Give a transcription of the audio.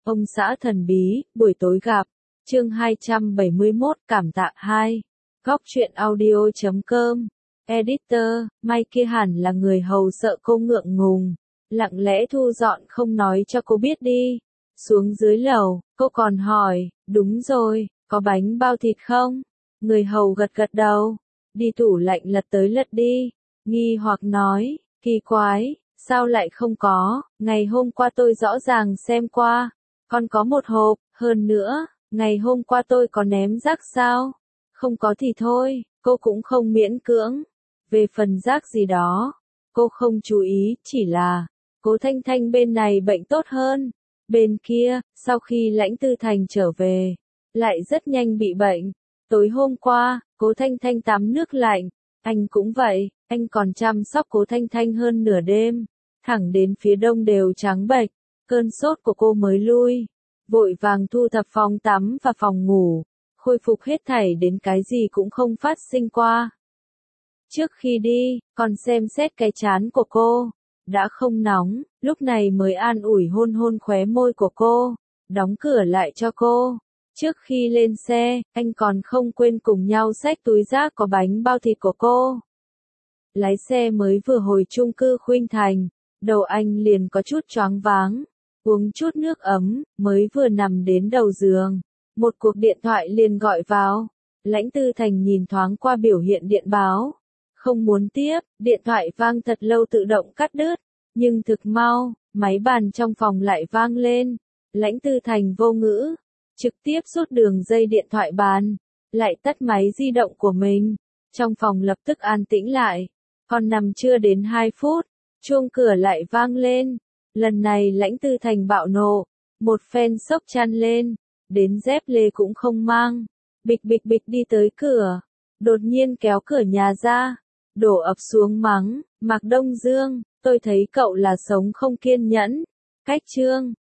Ông xã thần bí, buổi tối gặp. Chương 271, cảm tạ 2. Góc truyện audio.com. Editor, Mai kia hẳn là người hầu sợ cô ngượng ngùng, lặng lẽ thu dọn không nói cho cô biết đi. Xuống dưới lầu, cô còn hỏi, đúng rồi, có bánh bao thịt không? Người hầu gật gật đầu, đi tủ lạnh lật tới lật đi, nghi hoặc nói, kỳ quái, sao lại không có, ngày hôm qua tôi rõ ràng xem qua, còn có một hộp, hơn nữa, ngày hôm qua tôi có ném rác sao? Không có thì thôi, cô cũng không miễn cưỡng. Về phần rác gì đó, cô không chú ý, chỉ là, Cố Thanh Thanh bên này bệnh tốt hơn. Bên kia, sau khi Lãnh Tư Thành trở về, lại rất nhanh bị bệnh. Tối hôm qua, Cố Thanh Thanh tắm nước lạnh, anh cũng vậy, anh còn chăm sóc Cố Thanh Thanh hơn nửa đêm, thẳng đến phía đông đều trắng bệch, cơn sốt của cô mới lui. Vội vàng thu thập phòng tắm và phòng ngủ, khôi phục hết thảy đến cái gì cũng không phát sinh qua. Trước khi đi, còn xem xét cái trán của cô, đã không nóng, lúc này mới an ủi hôn hôn khóe môi của cô, đóng cửa lại cho cô. Trước khi lên xe, anh còn không quên cùng nhau xách túi rác có bánh bao thịt của cô. Lái xe mới vừa hồi chung cư Khuynh Thành, đầu anh liền có chút choáng váng, uống chút nước ấm, mới vừa nằm đến đầu giường, một cuộc điện thoại liền gọi vào. Lãnh Tư Thành nhìn thoáng qua biểu hiện điện báo, không muốn tiếp, điện thoại vang thật lâu tự động cắt đứt, nhưng thực mau, máy bàn trong phòng lại vang lên. Lãnh Tư Thành vô ngữ, trực tiếp rút đường dây điện thoại bàn, lại tắt máy di động của mình. Trong phòng lập tức an tĩnh lại, còn nằm chưa đến 2 phút, chuông cửa lại vang lên. Lần này Lãnh Tư Thành bạo nộ, một phen xốc chăn lên, đến dép lê cũng không mang, bịch bịch bịch đi tới cửa, đột nhiên kéo cửa nhà ra, đổ ập xuống mắng, Mạc Đông Dương, tôi thấy cậu là sống không kiên nhẫn. Cách chương,